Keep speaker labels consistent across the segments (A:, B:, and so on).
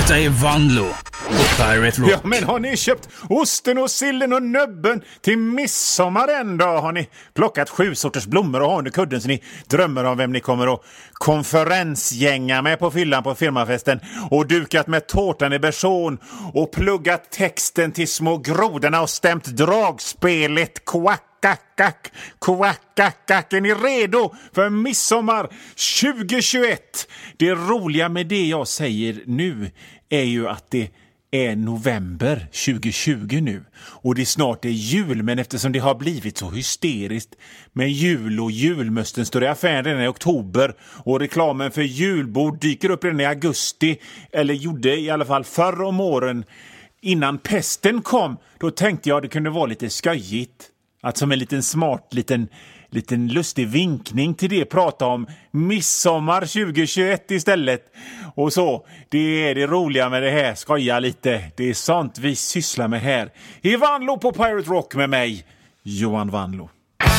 A: Detta är Vanlo på Pirate Rock.
B: Ja, men har ni köpt osten och sillen och nöbben till midsommar än då? Har ni plockat 7 sorters blommor och har under kudden så ni drömmer om vem ni kommer att konferensgänga med på fyllan på firmafesten och dukat med tårtan i bersån och pluggat texten till små grodorna och stämt dragspelet kvackakack, kvackakack. Är ni redo för midsommar 2021? Det roliga med det jag säger nu är ju att det är november 2020 nu och det snart är jul, men eftersom det har blivit så hysteriskt med jul och julmösten står i affären redan i oktober och reklamen för julbord dyker upp redan i augusti, eller gjorde i alla fall förr om åren innan pesten kom, då tänkte jag det kunde vara lite skojigt att som en liten smart liten lustig vinkning till det prata om midsommar 2021 istället. Och så, det är det roliga med det här, skoja lite. Det är sånt vi sysslar med här i Vanlo på Pirate Rock med mig, Johan Vanlo.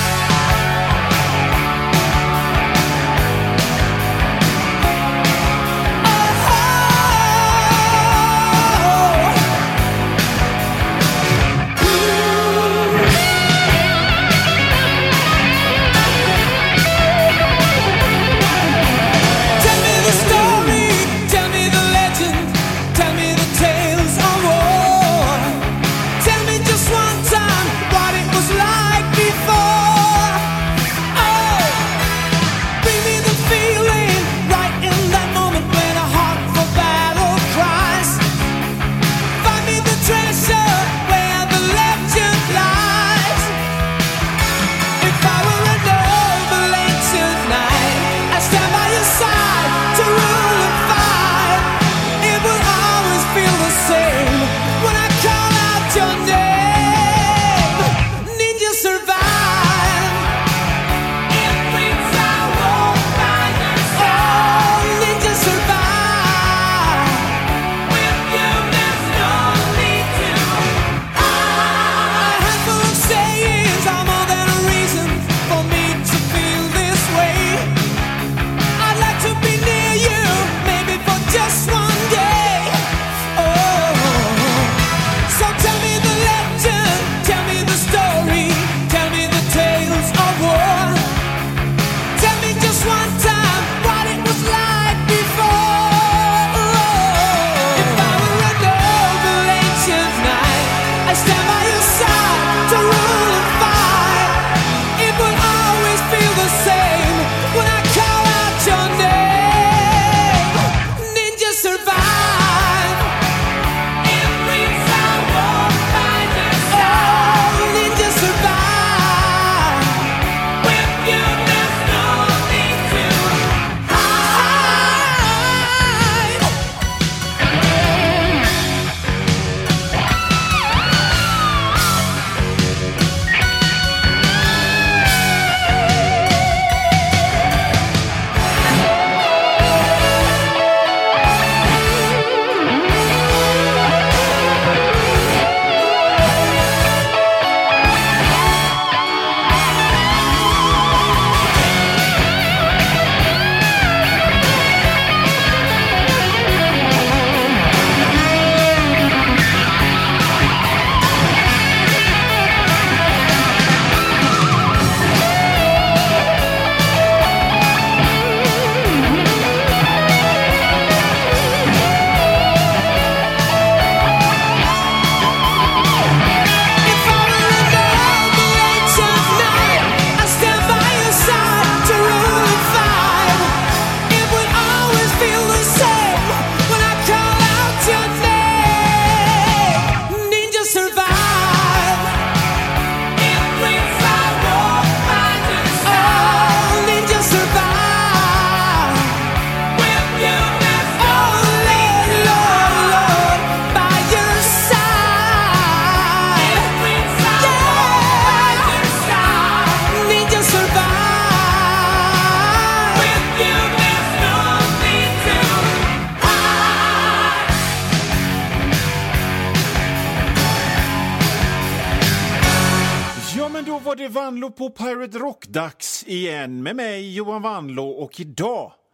B: var det Vanlo på Pirate Rock-dags igen med mig, Johan Vanlo, och idag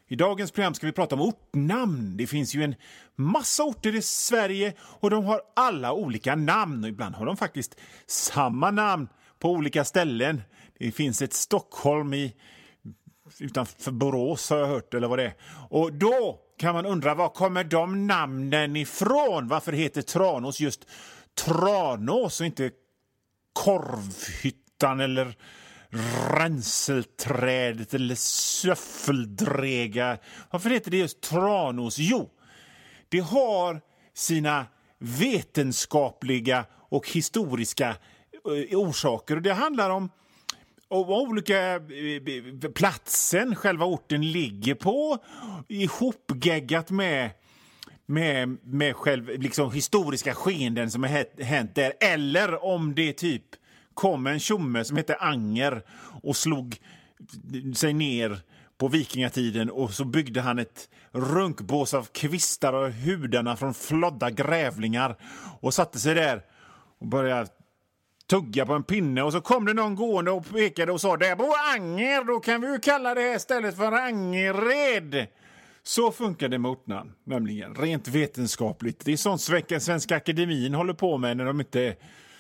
B: I dagens program ska vi prata om ortnamn. Det finns ju en massa orter i Sverige och de har alla olika namn. Och ibland har de faktiskt samma namn på olika ställen. Det finns ett Stockholm utanför Borås har jag hört, eller vad det är. Och då kan man undra, var kommer de namnen ifrån? Varför heter Tranås just Tranås och inte Korvhyttan eller Ränselträdet eller Söffeldrega? Varför heter det just Tranås? Jo, det har sina vetenskapliga och historiska orsaker. Och det handlar om olika platsen själva orten ligger på, ihopgeggat med själv, liksom, historiska skeenden som har hänt där. Eller om det typ kom en tjomme som heter Anger och slog sig ner på vikingatiden och så byggde han ett runkbås av kvistar och hudarna från flodda grävlingar och satte sig där och började tugga på en pinne, och så kom det någon gående och pekade och sa, där bor Anger, då kan vi ju kalla det här stället för Angered. Så funkar det med ortnamn, nämligen rent vetenskapligt. Det är sånt Svenska Akademin håller på med när de inte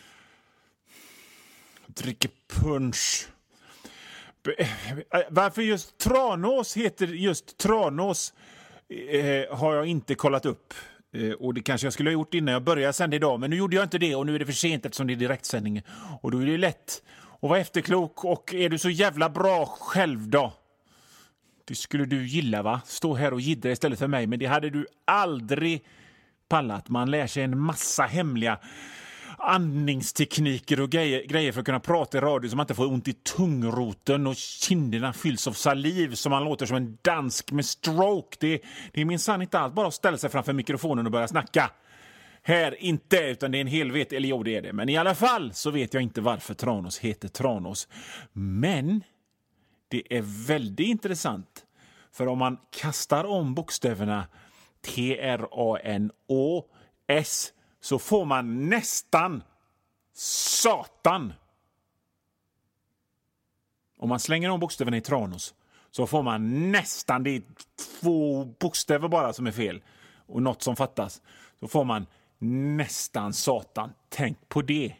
B: dricker punch. Varför just Tranås heter just Tranås har jag inte kollat upp. Och det kanske jag skulle ha gjort innan jag började sända idag, men nu gjorde jag inte det och nu är det för sent eftersom det är direktsändning. Och då är det lätt att vara efterklok, och är du så jävla bra själv då? Det skulle du gilla, va? Stå här och jiddra istället för mig, men det hade du aldrig pallat. Man lär sig en massa hemliga andningstekniker och grejer för att kunna prata i radio så man inte får ont i tungroten och kinderna fylls av saliv så man låter som en dansk med stroke. Det är minsann inte alls bara att ställa sig framför mikrofonen och börja snacka. Här inte, utan det är en helvet, eller jo det är det. Men i alla fall så vet jag inte varför Tranås heter Tranås. Men det är väldigt intressant, för om man kastar om bokstäverna Tranås så får man nästan Satan. Om man slänger om bokstäverna i Tranås så får man nästan, det är 2 bokstäver bara som är fel och något som fattas, så får man nästan Satan. Tänk på det.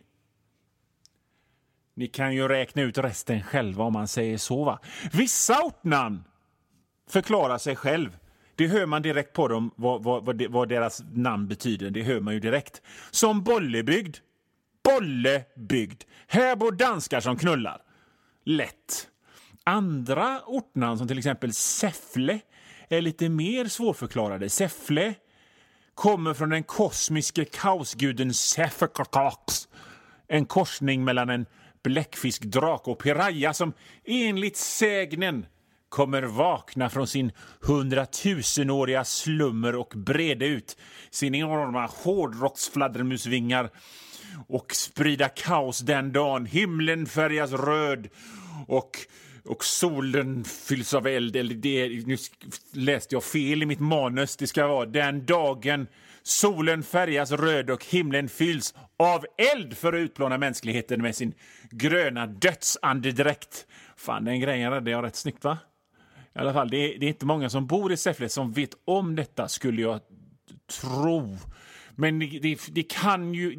B: Ni kan ju räkna ut resten själva om man säger så, va? Vissa ortnamn förklarar sig själv. Det hör man direkt på dem, vad deras namn betyder. Det hör man ju direkt. Som Bollebygd. Bollebygd. Här bor danskar som knullar. Lätt. Andra ortnamn som till exempel Säffle är lite mer svårförklarade. Säffle kommer från den kosmiska kaosguden Sefekakax. En korsning mellan en bläckfisk, drake och piraya som enligt sägnen kommer vakna från sin 100 000-åriga slummer och breda ut sin enorma hårdrocksfladdermusvingar och sprida kaos den dagen himlen färgas röd och solen fylls av eld. Eller nu läste jag fel i mitt manus. Det ska vara den dagen solen färgas röd och himlen fylls av eld för att utplåna mänskligheten med sin gröna dödsandedräkt. Fan, den grejen hade jag rätt snyggt, va? I alla fall, det är inte många som bor i Säffle som vet om detta, skulle jag tro. Men det kan ju...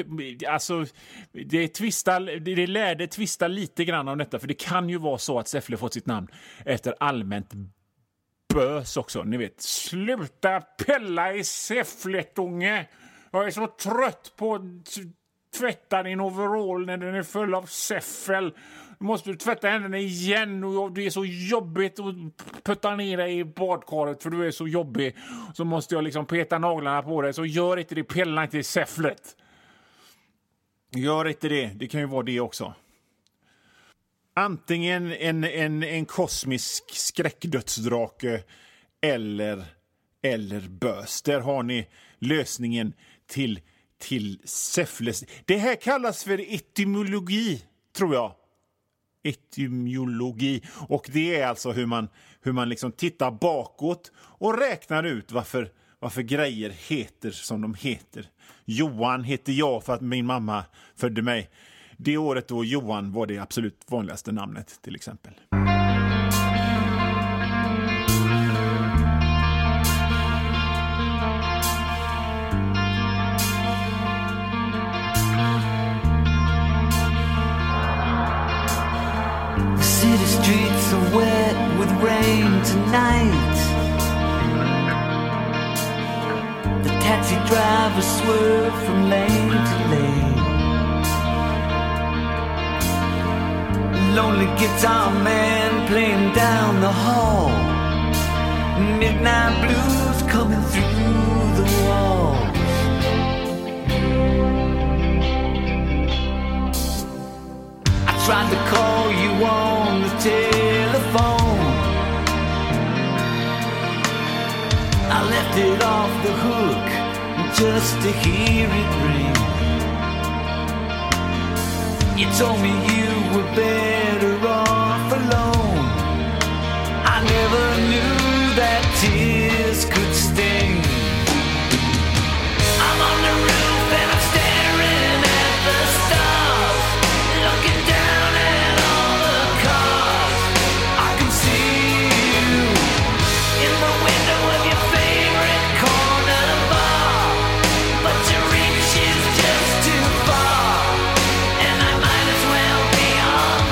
B: Det lärde tvista lite grann om detta, för det kan ju vara så att Säffle fått sitt namn efter allmänt bös också. Ni vet, sluta pella i Säfflet, unge! Jag är så trött på att tvätta din overall när den är full av säffel. Du måste tvätta händerna igen, och det är så jobbigt att putta ner dig i badkaret för du är så jobbig. Så måste jag liksom peta naglarna på dig. Så gör inte det, pella inte i säfflet. Gör inte det, det kan ju vara det också. Antingen en kosmisk skräckdödsdrake eller bös. Där har ni lösningen till Säffles. Det här kallas för etymologi, tror jag. Etymologi. Och det är alltså hur man liksom tittar bakåt och räknar ut varför grejer heter som de heter. Johan heter jag för att min mamma födde mig. Det året då Johan var det absolut vanligaste namnet, till exempel.
C: city streets are wet with rain tonight. The taxi drivers swerve from lane to lane. Lonely guitar man playing down the hall. Midnight blues coming through the walls. I tried to call you on the telephone. I left it off the hook just to hear it ring. You told me you were better off alone. I never knew that tears could sting. I'm on the roof and I'm staring at the stars, looking down at all the cars. I can see you in the window of your favorite corner bar, but your reach is just too far, and I might as well be on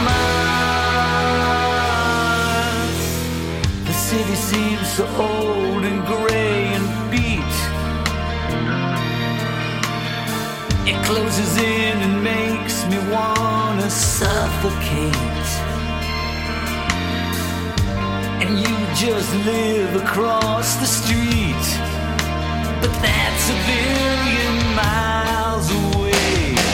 C: Mars. The city seems so old and gray and beat. It closes in and makes me wanna suffocate. And you just live across the street, but that's a billion miles away.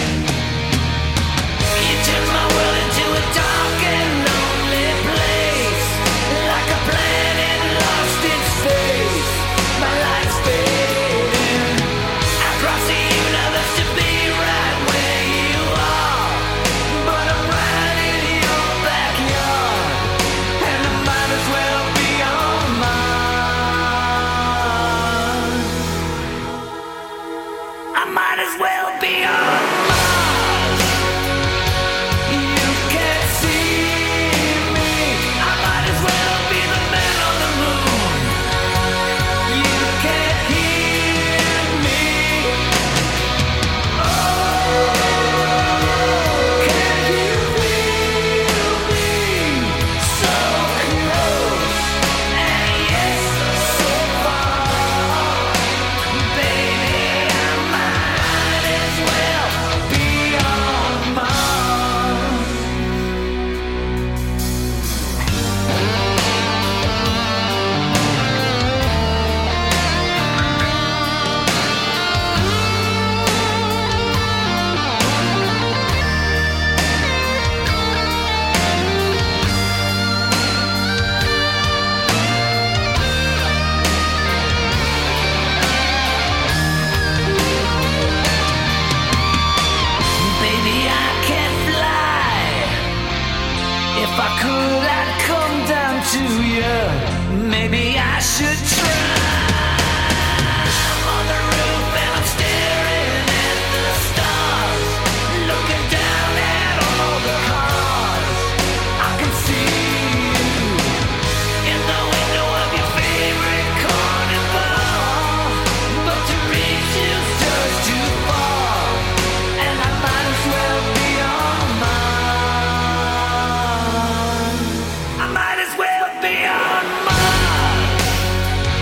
C: You turn my world into a dark and lonely place, like a planet lost in space. My life's fading. I cross the universe to be right where you are, but I'm right in your backyard, and I might as well be on Mars. I might as well be on Mars. You can't see me. I might as well be the man on the moon. You can't hear me. Oh, can you feel me? So close and yet so far. Baby, I might as well be on Mars. Baby, I can't fly. If I could, I'd come down to you. Maybe I should try. I'm on the roof and I'm staring at the stars, looking down at all the cars. I can see you in the window of your favorite carnival, but to reach is just too far, and I might as well be on Mars. I might as well be on Mars.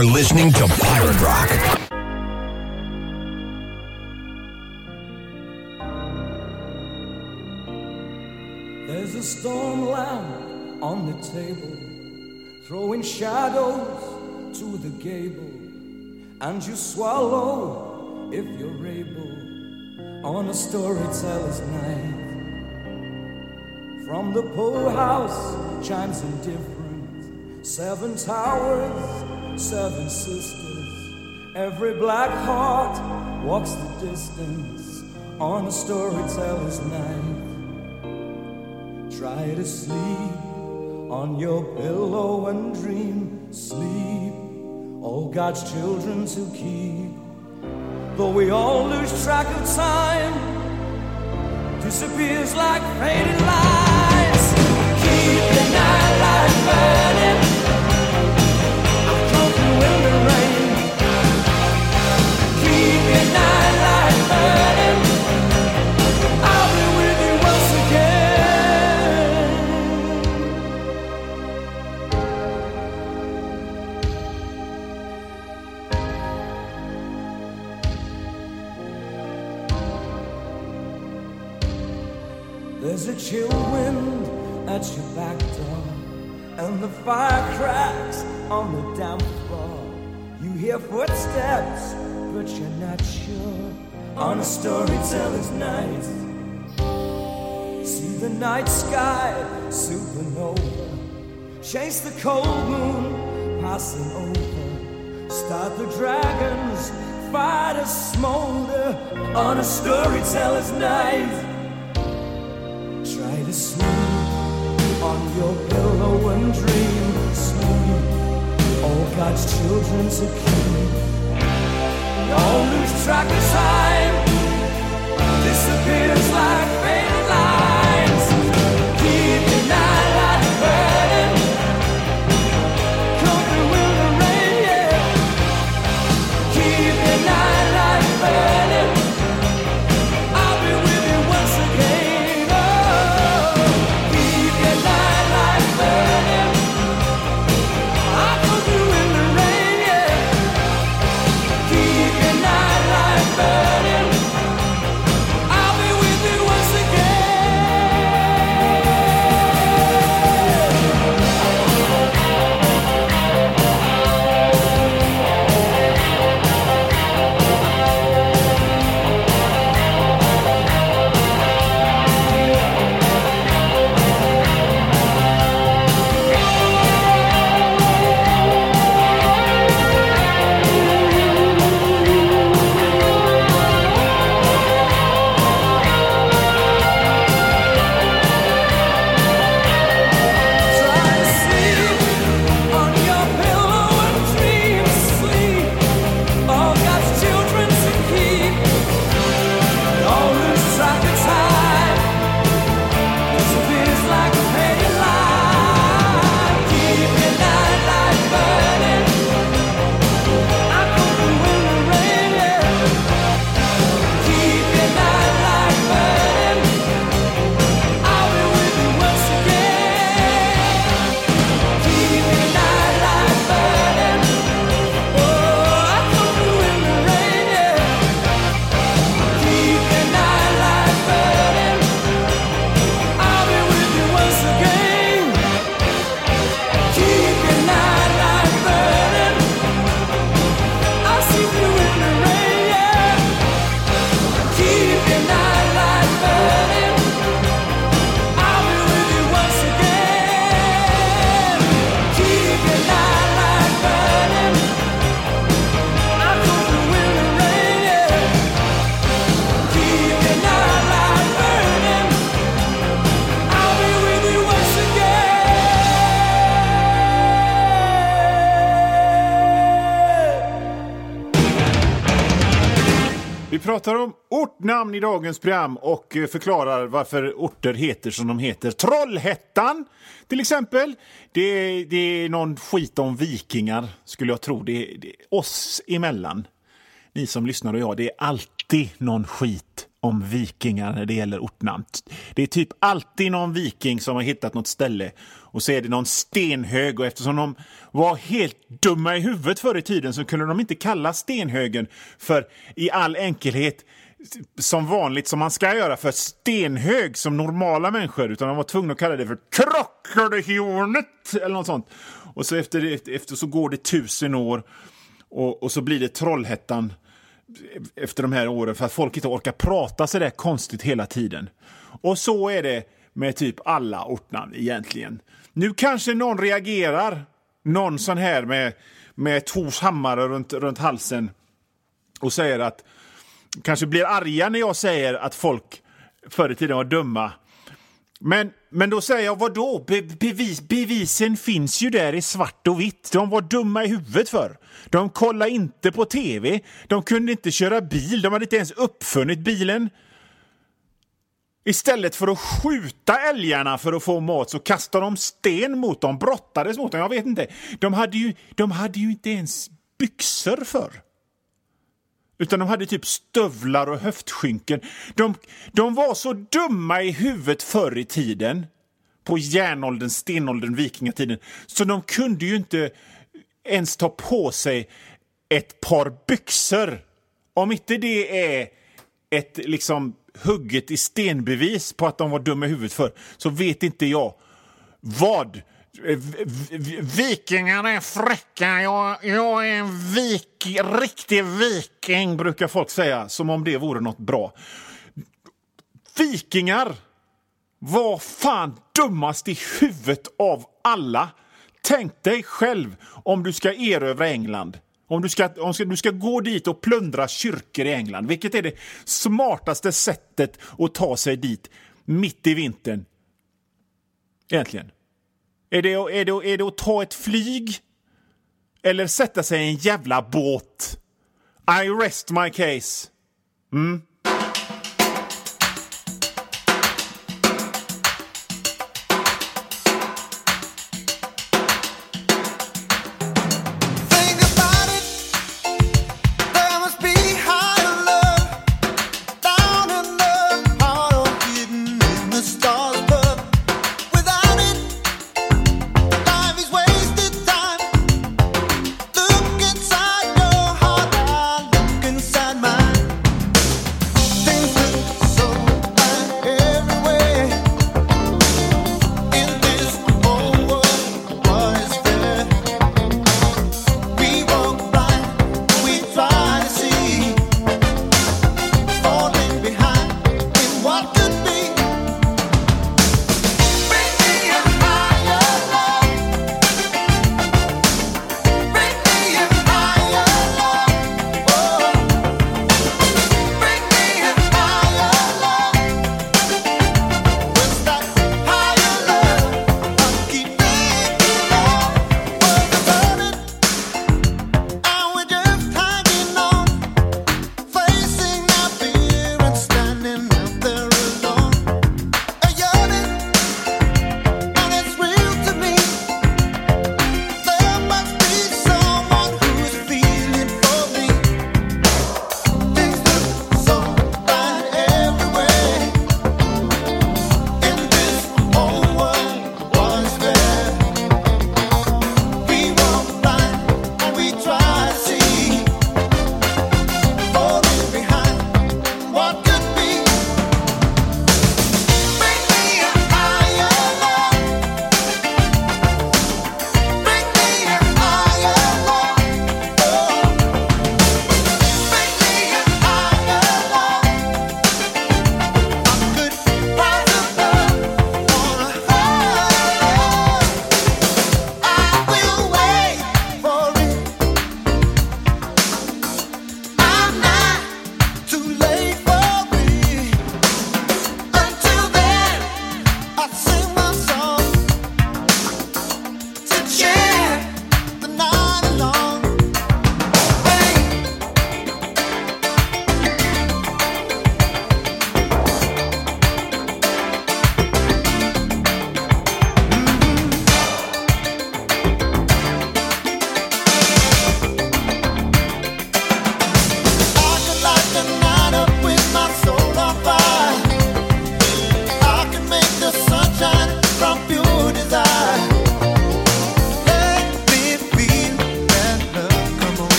D: are listening to Pirate Rock.
E: There's a storm lamp on the table, throwing shadows to the gable, and you swallow, if you're able, on a storyteller's night. From the Poe house chimes indifferent, 7 towers, 7 sisters, every black heart walks the distance on a storyteller's night. Try to sleep on your pillow and dream, sleep, all God's children to keep. Though we all lose track of time, disappears like faded lights. Keep the night light burning, I've come through in the rain. Keep your night light burning, I'll be with you once again. There's a chill wind at your back door, and the fire cracks on the damp floor. You hear footsteps, but you're not sure, on a storyteller's night. See the night sky, supernova, chase the cold moon passing over, start the dragons, fight a smolder, on a storyteller's night. Try to sleep on your pillow and dream, sleep, all God's children to keep. Don't lose track of time, disappears like faded lines. Keep your night light burning, come through in the rain, yeah. Keep your night light burning, I'll be with you once again.
B: Vi pratar om ortnamn i dagens program och förklarar varför orter heter som de heter. Trollhättan till exempel. Det är någon skit om vikingar skulle jag tro. Det är oss emellan. Ni som lyssnar och jag, det är alltid någon skit om vikingar när det gäller ortnamn. Det är typ alltid någon viking som har hittat något ställe och så är det någon stenhög, och eftersom de var helt dumma i huvudet förr i tiden så kunde de inte kalla stenhögen för i all enkelhet som vanligt som man ska göra för stenhög som normala människor, utan de var tvungna att kalla det för Krockarhjornet eller något sånt. Och så efter så går det 1000 år och så blir det Trollhättan efter de här åren för att folk inte orkar prata så där konstigt hela tiden. Och så är det med typ alla ortnamn egentligen. Nu kanske någon reagerar, någon sån här med Torshammare runt halsen och säger att kanske blir arga när jag säger att folk förr i tiden var dumma. Men då säger jag, vadå? Bevisen finns ju där i svart och vitt. De var dumma i huvudet för. De kollade inte på tv. De kunde inte köra bil. De hade inte ens uppfunnit bilen. Istället för att skjuta älgarna för att få mat så kastade de sten mot dem, brottades mot dem. Jag vet inte. De hade ju inte ens byxor för. Utan de hade typ stövlar och höftskynken. De var så dumma i huvudet förr i tiden. På järnåldern, stenåldern, vikingatiden. Så de kunde ju inte ens ta på sig ett par byxor. Om inte det är ett liksom hugget i stenbevis på att de var dumma i huvudet för, så vet inte jag vad. Vikingar är fräcka. Jag är en riktig viking, brukar folk säga, som om det vore något bra. Vikingar var fan dummast i huvudet av alla. Tänk dig själv om du ska erövra England. Om du ska gå dit och plundra kyrkor i England. Vilket är det smartaste sättet att ta sig dit mitt i vintern? Egentligen. Är det att ta ett flyg? Eller sätta sig i en jävla båt? I rest my case.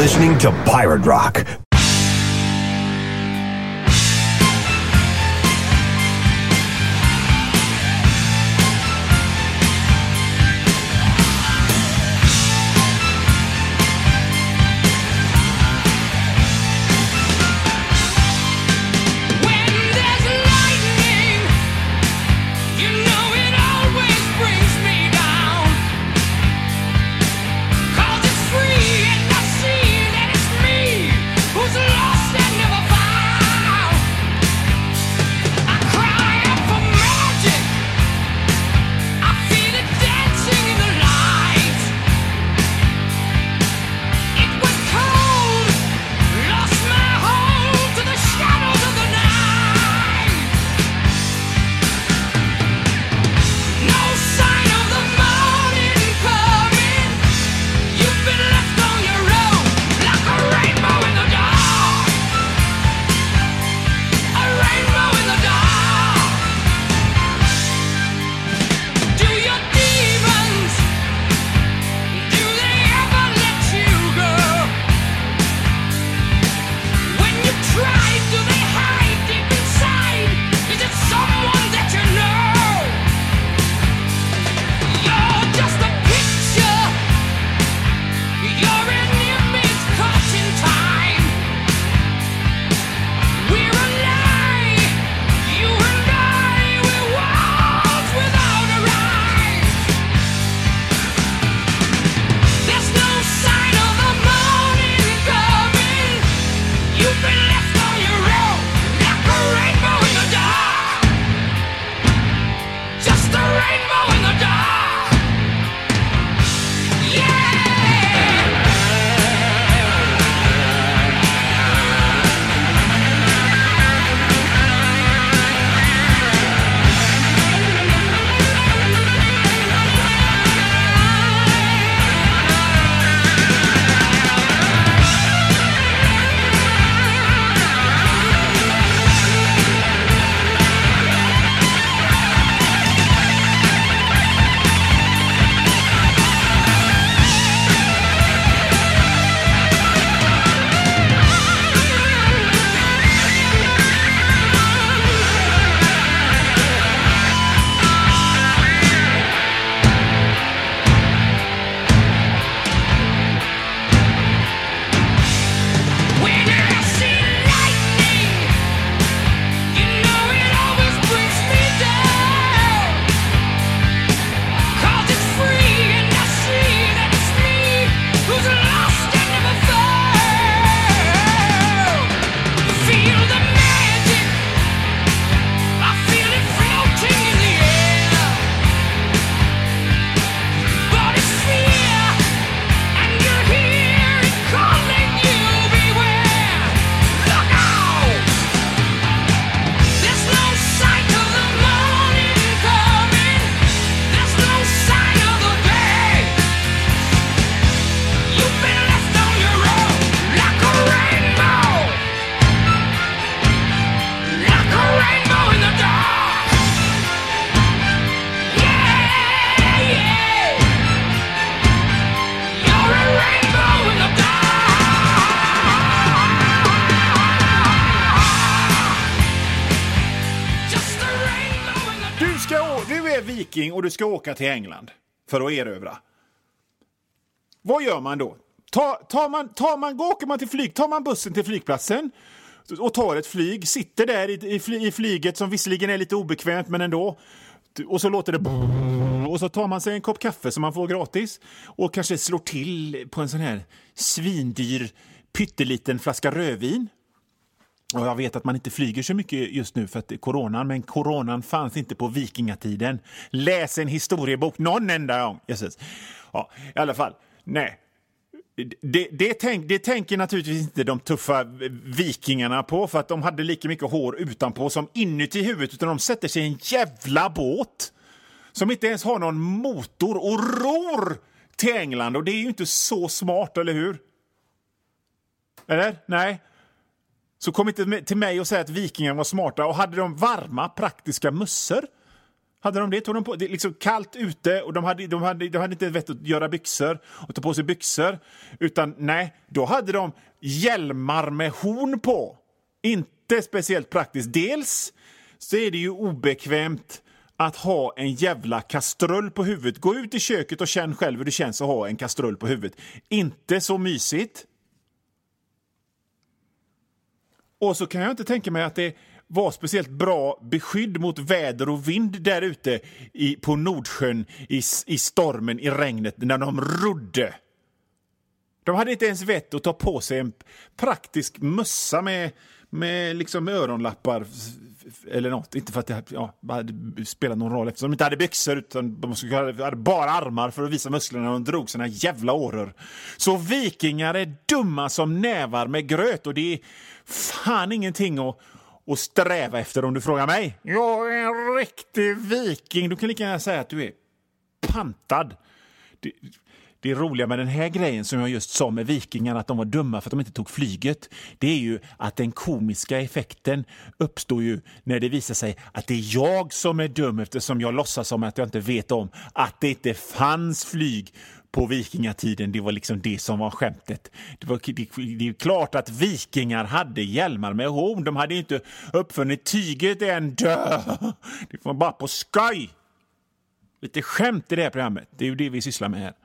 D: listening to Pirate Rock.
B: viking och du ska åka till England för att erövra. Vad gör man då? Åker man till flyg, tar man bussen till flygplatsen och tar ett flyg, sitter där i flyget som visserligen är lite obekvämt men ändå, och så låter det och så tar man sig en kopp kaffe som man får gratis och kanske slår till på en sån här svindyr pytteliten flaska rödvin. Och jag vet att man inte flyger så mycket just nu för att coronan, men coronan fanns inte på vikingatiden. Läs en historiebok någon enda gång. Jesus. Ja, i alla fall. Nej. Det tänker naturligtvis inte de tuffa vikingarna på, för att de hade lika mycket hår utanpå som inuti huvudet, utan de sätter sig i en jävla båt som inte ens har någon motor och ror till England, och det är ju inte så smart, eller hur? Eller? Nej. Så kom inte till mig och säga att vikingarna var smarta och hade de varma praktiska mössor. Hade de det? Tog de på det liksom kallt ute och de hade inte vett att göra byxor och ta på sig byxor, utan nej, då hade de hjälmar med horn på. Inte speciellt praktiskt. Dels så är det ju obekvämt att ha en jävla kastrull på huvudet. Gå ut i köket och känn själv hur det känns att ha en kastrull på huvudet. Inte så mysigt. Och så kan jag inte tänka mig att det var speciellt bra beskydd mot väder och vind där ute på Nordsjön i stormen, i regnet, när de rodde. De hade inte ens vett att ta på sig en praktisk mössa med liksom öronlappar eller något. Inte för att det hade spelat någon roll, eftersom de inte hade byxor, utan de hade bara armar för att visa musklerna när de drog sina jävla åror. Så vikingar är dumma som nävar med gröt, och det är fan ingenting att sträva efter om du frågar mig. Jag är en riktig viking. Du kan lika gärna säga att du är pantad. Det är roliga med den här grejen som jag just sa med vikingarna, att de var dumma för att de inte tog flyget. Det är ju att den komiska effekten uppstår ju när det visar sig att det är jag som är dum, eftersom jag låtsas som att jag inte vet om att det inte fanns flyg på vikingatiden. Det var liksom det som var skämtet. Det är ju klart att vikingar hade hjälmar med horn. De hade inte uppfunnit tyget än. Det var bara på skoj. Lite skämt i det här programmet. Det är ju det vi sysslar med här.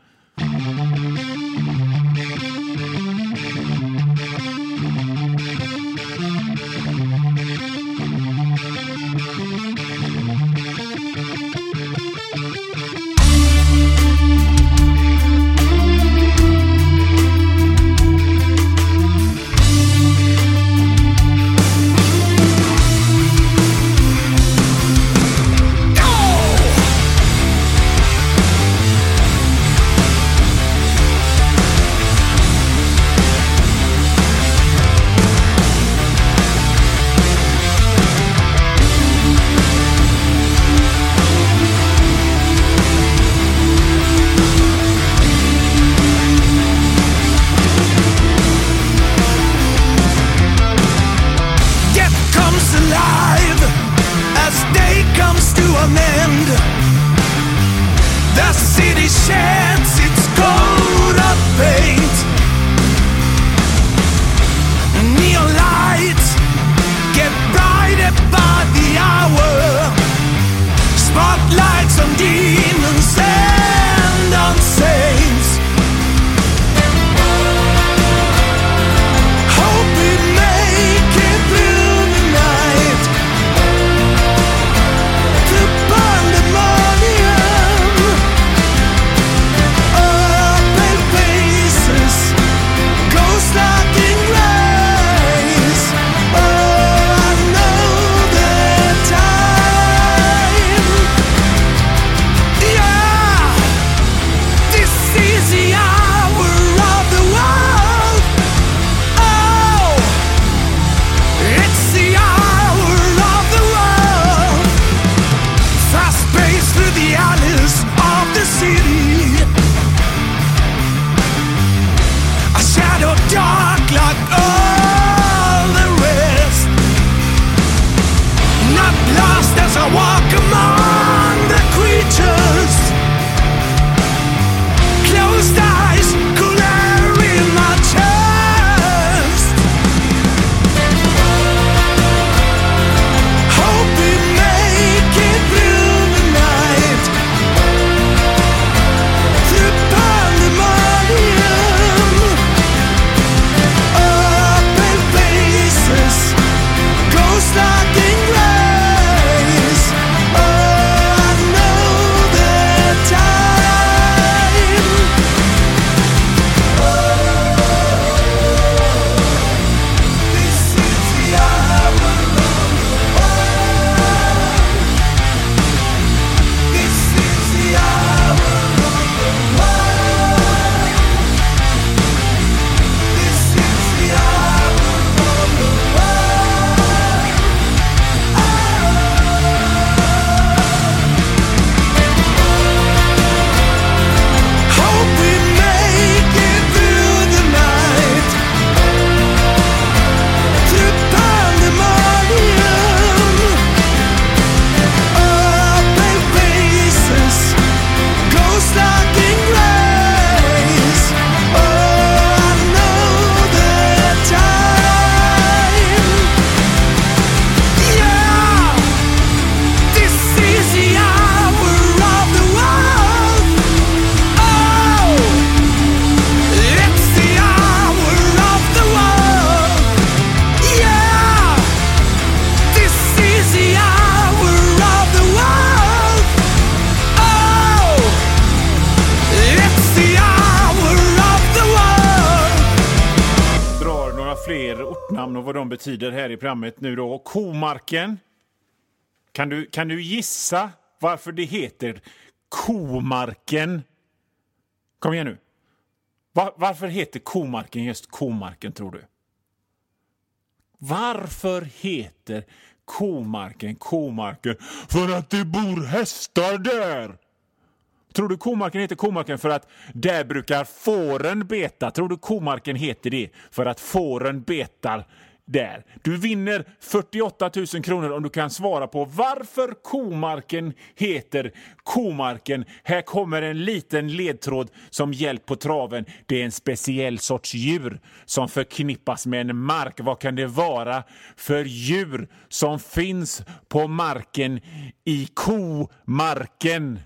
E: Like in grace. Oh,
B: namn och vad de betyder här i programmet nu då. Komarken. Kan du gissa varför det heter Komarken? Kom igen nu. Varför heter Komarken just Komarken, tror du? Varför heter Komarken Komarken? För att det bor hästar där. Tror du Komarken heter Komarken för att där brukar fåren beta? Tror du Komarken heter det för att fåren betar där? Du vinner 48 000 kronor om du kan svara på varför Komarken heter Komarken. Här kommer en liten ledtråd som hjälp på traven. Det är en speciell sorts djur som förknippas med en mark. Vad kan det vara för djur som finns på marken i Komarken?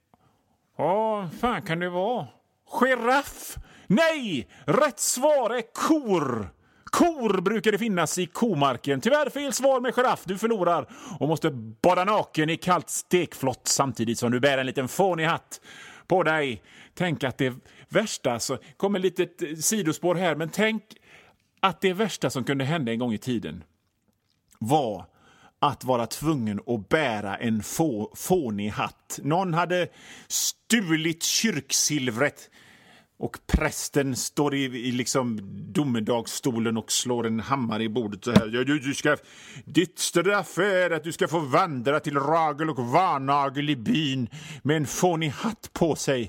B: Fan kan det vara? Giraff? Nej! Rätt svar är kor. Kor brukar det finnas i Komarken. Tyvärr fel svar med giraff. Du förlorar och måste bada naken i kallt stekflott samtidigt som du bär en liten fånig hatt på dig. Tänk att det värsta, så kommer lite ett sidospår här, men tänk att det värsta som kunde hända en gång i tiden var att vara tvungen att bära en fånig hatt. Någon hade stulit kyrksilvret och prästen står i liksom domedagsstolen och slår en hammare i bordet så här. Ditt straff är att du ska få vandra till ragel och varnagel i byn med en fånig hatt på sig.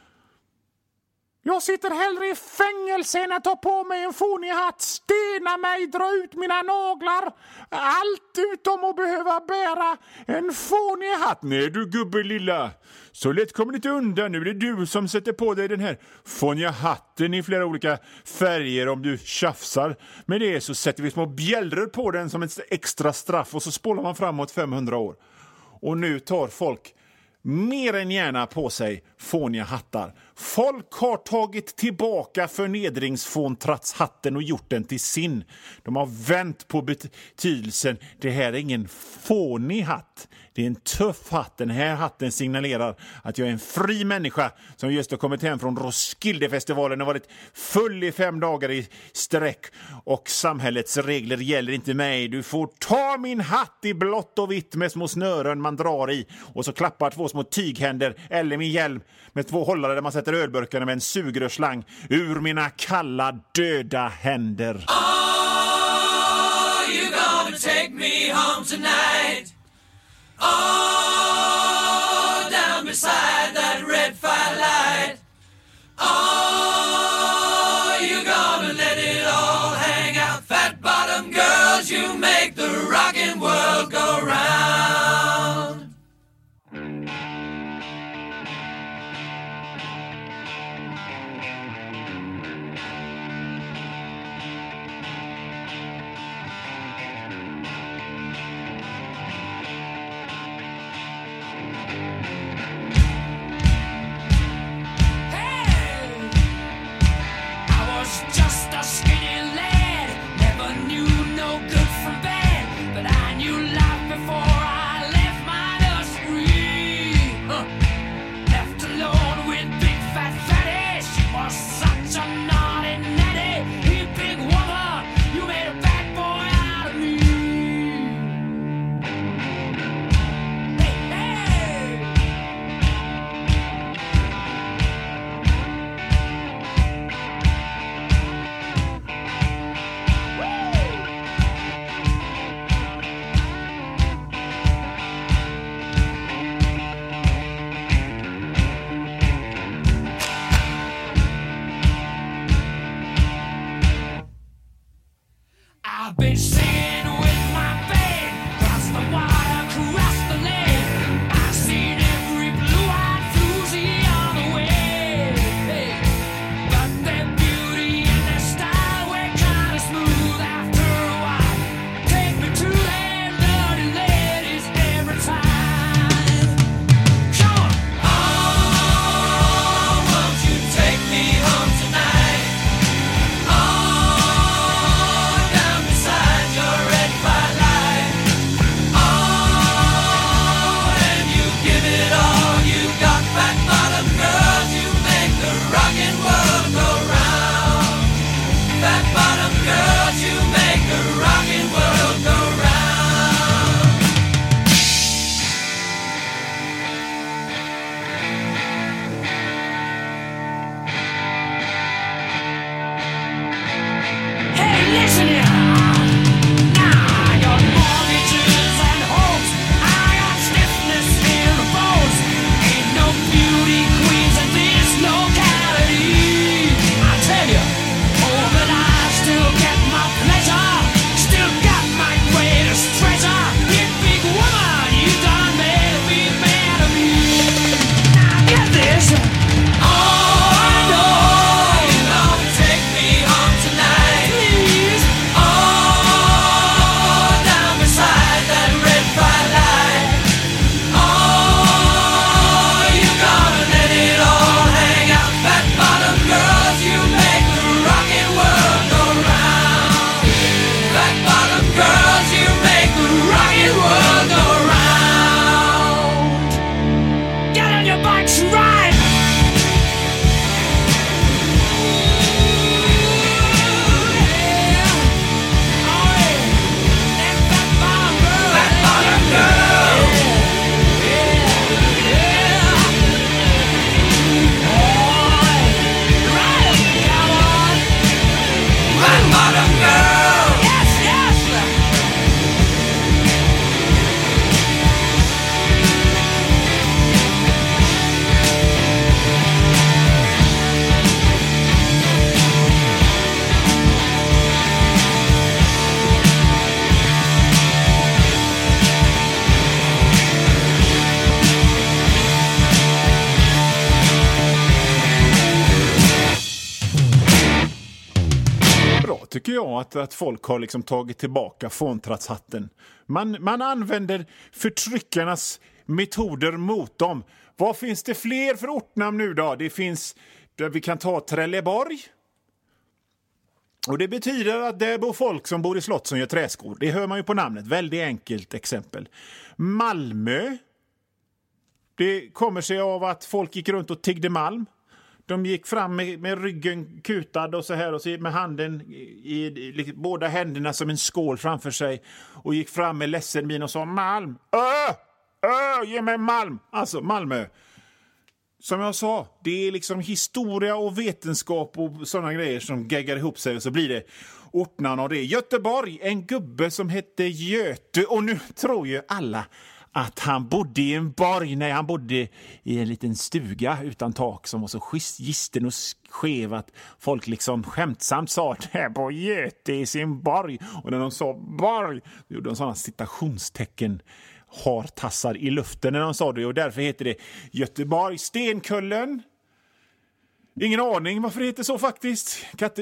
B: Jag sitter hellre i fängelse än att ta på mig en fånig hatt, stena mig, dra ut mina naglar. Allt utom att behöva bära en fånig hatt. Nej du gubbe lilla, så lätt kommer det inte undan. Nu är det du som sätter på dig den här fåniga hatten i flera olika färger. Om du tjafsar med det så sätter vi små bjällror på den som ett extra straff och så spolar man framåt 500 år. Och nu tar folk mer än gärna på sig fåniga hattar. Folk har tagit tillbaka förnedringsfåntratshatten och gjort den till sin. De har vänt på betydelsen. Det här är ingen fånig hatt. Det är en tuff hatt. Den här hatten signalerar att jag är en fri människa som just har kommit hem från Roskildefestivalen och varit full i 5 dagar i sträck. Och samhällets regler gäller inte mig. Du får ta min hatt i blått och vitt med små snören man drar i. Och så klappar 2 små tyghänder eller min hjälm med 2 hållare där man sätter ölburkarna med en sugrörslang ur mina kalla döda händer.
C: Oh, you gonna take me home tonight. Oh, down beside that red firelight. Oh, you gonna let it all hang out. Fat bottom girls, you make the rockin' world go round.
B: tycker jag att folk har liksom tagit tillbaka fåntrattshatten. Man använder förtryckarnas metoder mot dem. Vad finns det fler för ortnamn nu då? Det finns, vi kan ta Trelleborg. Och det betyder att det bor folk som bor i slott som gör träskor. Det hör man ju på namnet. Väldigt enkelt exempel. Malmö. Det kommer sig av att folk gick runt och tiggde malm. De gick fram med ryggen kutad och så här och så med handen i båda händerna som en skål framför sig och gick fram med ledsen min och sa Malm. Ge mig malm. Alltså Malmö. Som jag sa, det är liksom historia och vetenskap och sådana grejer som geggar ihop sig och så blir det ortnamn av det. Göteborg, en gubbe som hette Göte och nu tror ju alla att han bodde i en borg. Nej, han bodde i en liten stuga utan tak som var så gisten och skev att folk liksom skämtsamt sa att det här bor Göte i sin borg. Och när de sa borg gjorde de sådana citationstecken har tassar i luften när de sa det och därför heter det Göteborg. Stenkullen. Ingen aning varför det heter så faktiskt.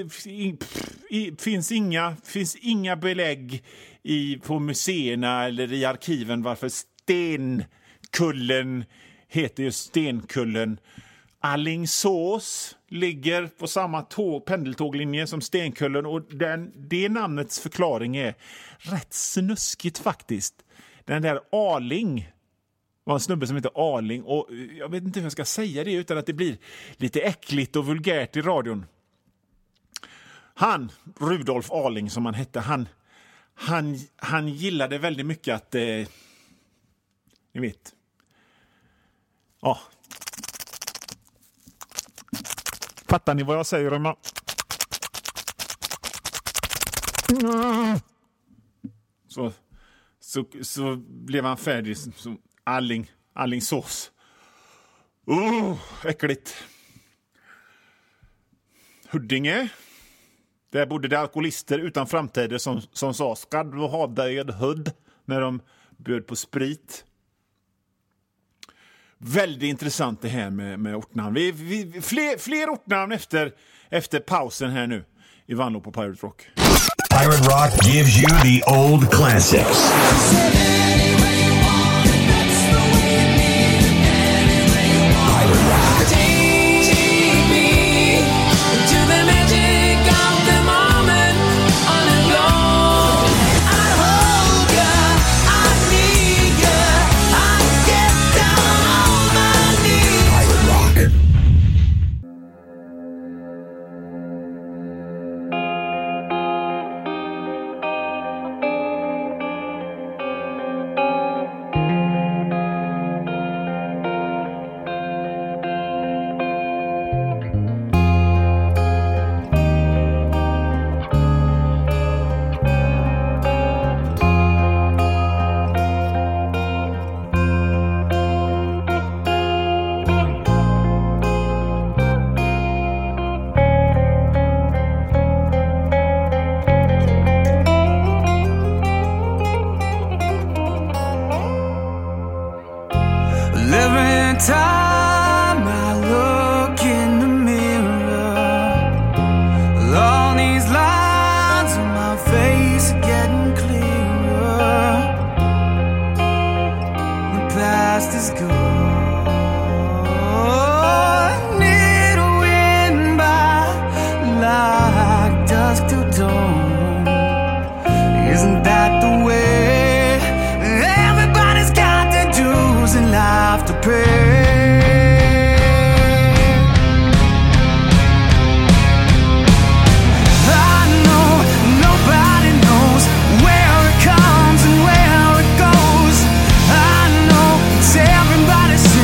B: Finns inga belägg på museerna eller i arkiven varför Stenkullen heter just Stenkullen. Alingsås ligger på samma pendeltåglinje som Stenkullen och det namnets förklaring är rätt snuskigt faktiskt. Den där Arling var en snubbe som heter Arling och jag vet inte hur jag ska säga det utan att det blir lite äckligt och vulgärt i radion. Rudolf Arling som han hette, han gillade väldigt mycket att ni vet. Ja. Fattar ni vad jag säger om Så blev han färdig som Allingsås. Äckligt. Huddinge. Där bodde det alkoholister utan framträdande som sa ska du ha dig en hudd när de bjöd på sprit. Väldigt intressant det här med ortnamn. Fler ortnamn efter pausen här nu i Vanlo på Pirate Rock.
D: Pirate Rock gives you the old classics. Pirate Rock.
C: Take me to the magic of the moment on a road. I hold ya, I need ya, I get down on my knees.
D: Pirate Rock.
E: Every time I look in the mirror, all these lines on my face are getting clearer. The past is gone, it went by like dusk till dawn. Isn't that the way? Everybody's got their dues in life to pay. I know nobody knows where it comes and where it goes. I know it's everybody's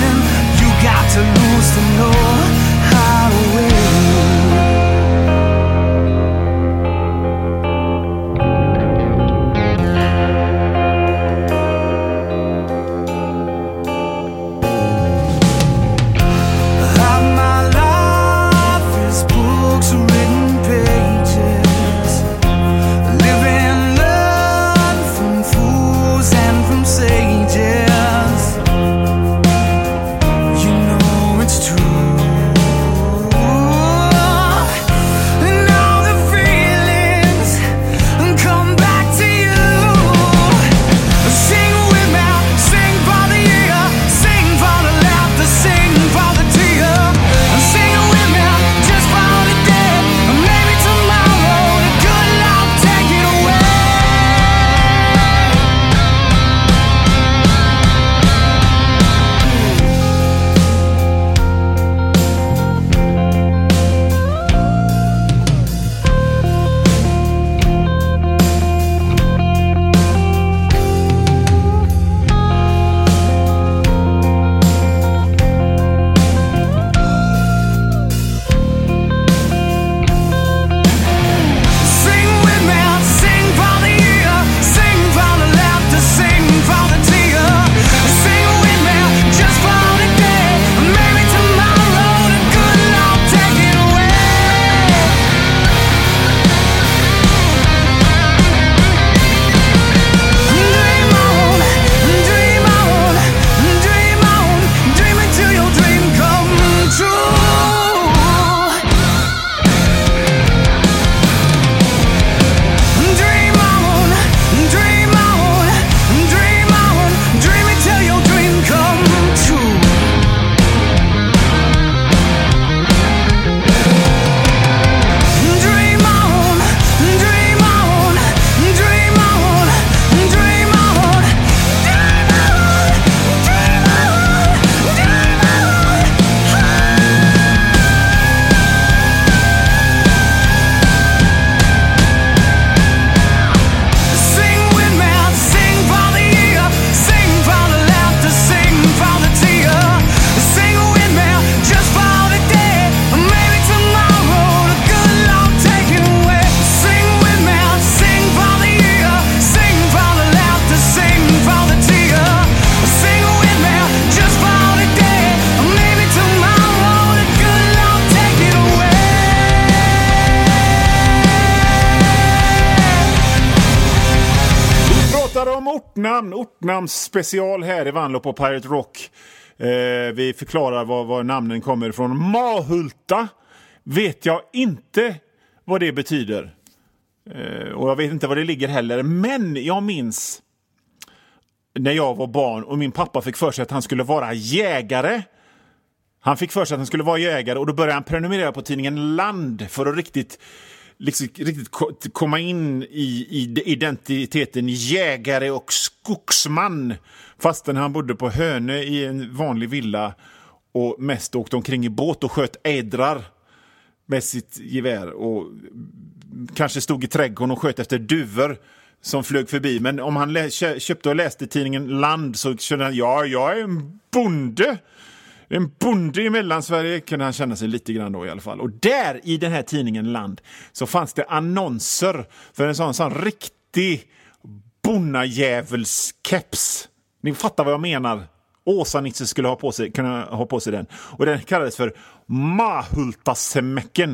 B: Ortnamnsspecial här i Vanlo på Pirate Rock. Vi förklarar var namnen kommer ifrån. Mahulta vet jag inte vad det betyder. Och jag vet inte vad det ligger heller. Men jag minns när jag var barn och min pappa fick för sig att han skulle vara jägare. Han fick för sig att han skulle vara jägare och då började han prenumerera på tidningen Land för att riktigt komma in i identiteten jägare och skogsman. Fastän han bodde på Hönö i en vanlig villa och mest åkte omkring i båt och sköt ädrar med sitt gevär och kanske stod i trädgården och sköt efter duvor som flög förbi. Men om han köpte och läste tidningen Land så kände han, jag är en bonde. En bonde i Mellansverige kunde han känna sig lite grann då i alla fall. Och där i den här tidningen Land så fanns det annonser för en sån riktig bonnajävelskeps. Ni fattar vad jag menar. Åsa-Nisse skulle kunna ha på sig den. Och den kallades för Mahultasmäcken.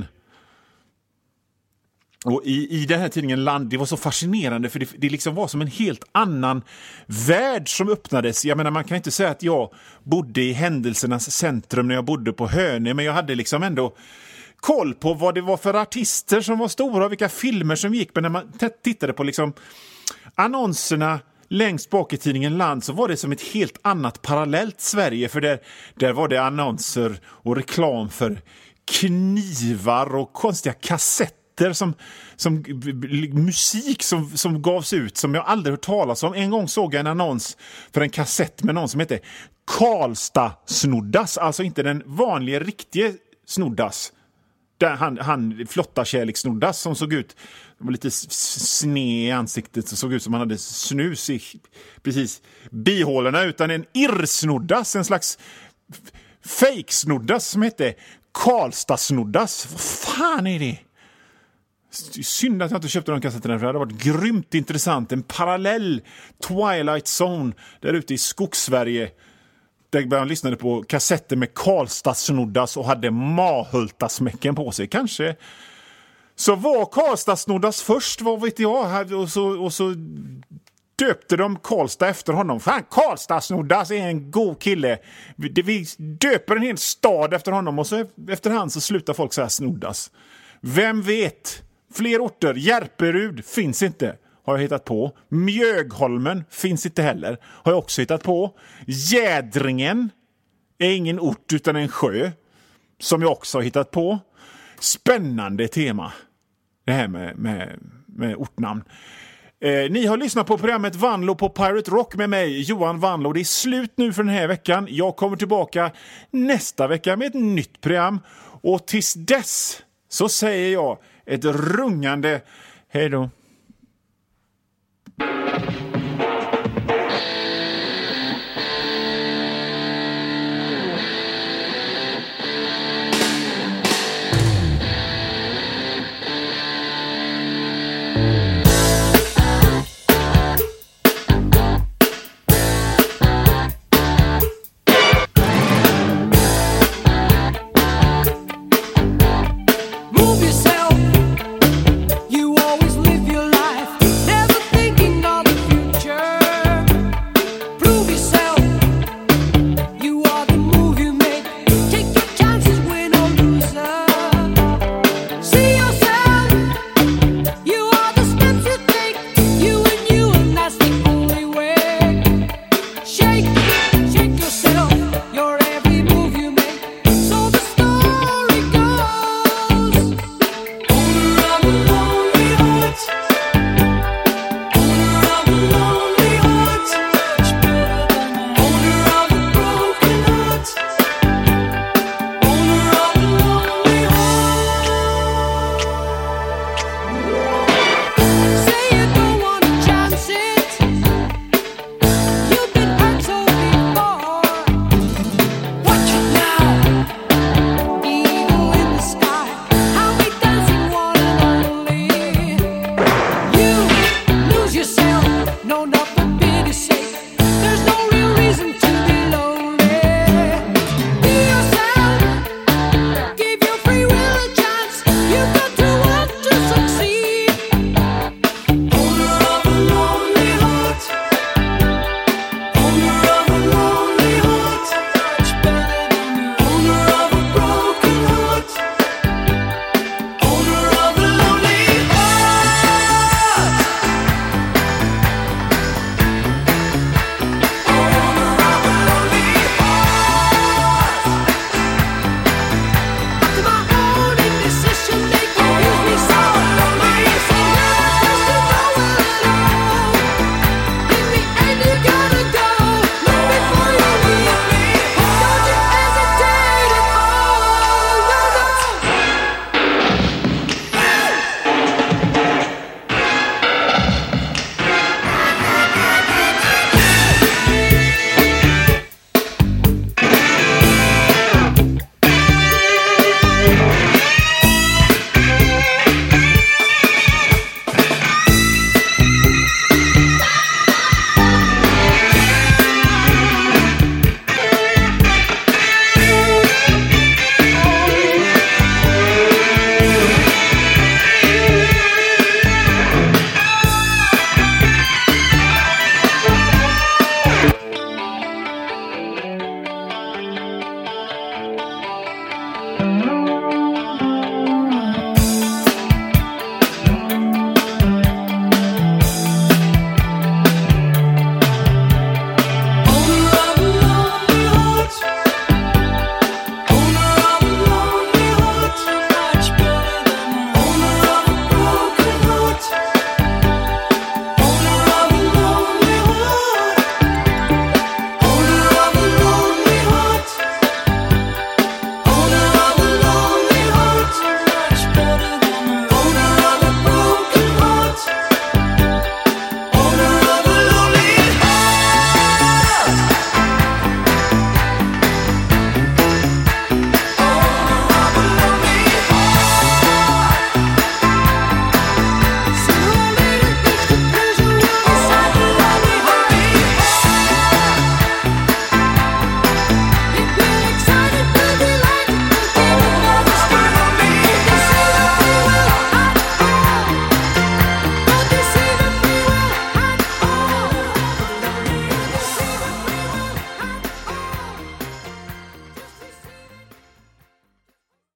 B: Och i den här tidningen Land, det var så fascinerande för det liksom var som en helt annan värld som öppnades. Jag menar, man kan inte säga att jag bodde i händelsernas centrum när jag bodde på Hönö, men jag hade liksom ändå koll på vad det var för artister som var stora och vilka filmer som gick. Men när man tittade på liksom annonserna längst bak i tidningen Land så var det som ett helt annat parallellt Sverige, för där var det annonser och reklam för knivar och konstiga kassetter som musik som gavs ut som jag aldrig hört talas om. En gång såg jag en annons för en kassett med någon som heter Karlstad Snoddas, alltså inte den vanliga riktiga Snoddas. Där han flotta kärlek Snoddas som såg ut, var lite sned i ansiktet, så såg ut som han hade snus i precis bihålorna, utan en irrsnoddas, en slags fake snoddas som hette Karlstad Snoddas. Vad fan är det? Synd att jag inte köpte de kassetterna, för det hade varit grymt intressant. En parallell Twilight Zone där ute i Skogssverige, där man lyssnade på kassetter med Karlstad Snoddas och hade Mahultasmäcken på sig. Kanske så var Karlstad Snoddas först, vad vet jag, och så döpte de Karlstad efter honom. Fan, Karlstad Snoddas är en god kille. Vi döper en hel stad efter honom och så efterhand så slutar folk så här Snoddas. Vem vet? Fler orter. Järperud finns inte, har jag hittat på. Mjögholmen finns inte heller, har jag också hittat på. Jädringen är ingen ort utan en sjö, som jag också har hittat på. Spännande tema, det här med ortnamn. Ni har lyssnat på programmet Vanlo på Pirate Rock med mig, Johan Vanlo. Det är slut nu för den här veckan. Jag kommer tillbaka nästa vecka med ett nytt program. Och tills dess så säger jag ett rungande hej då.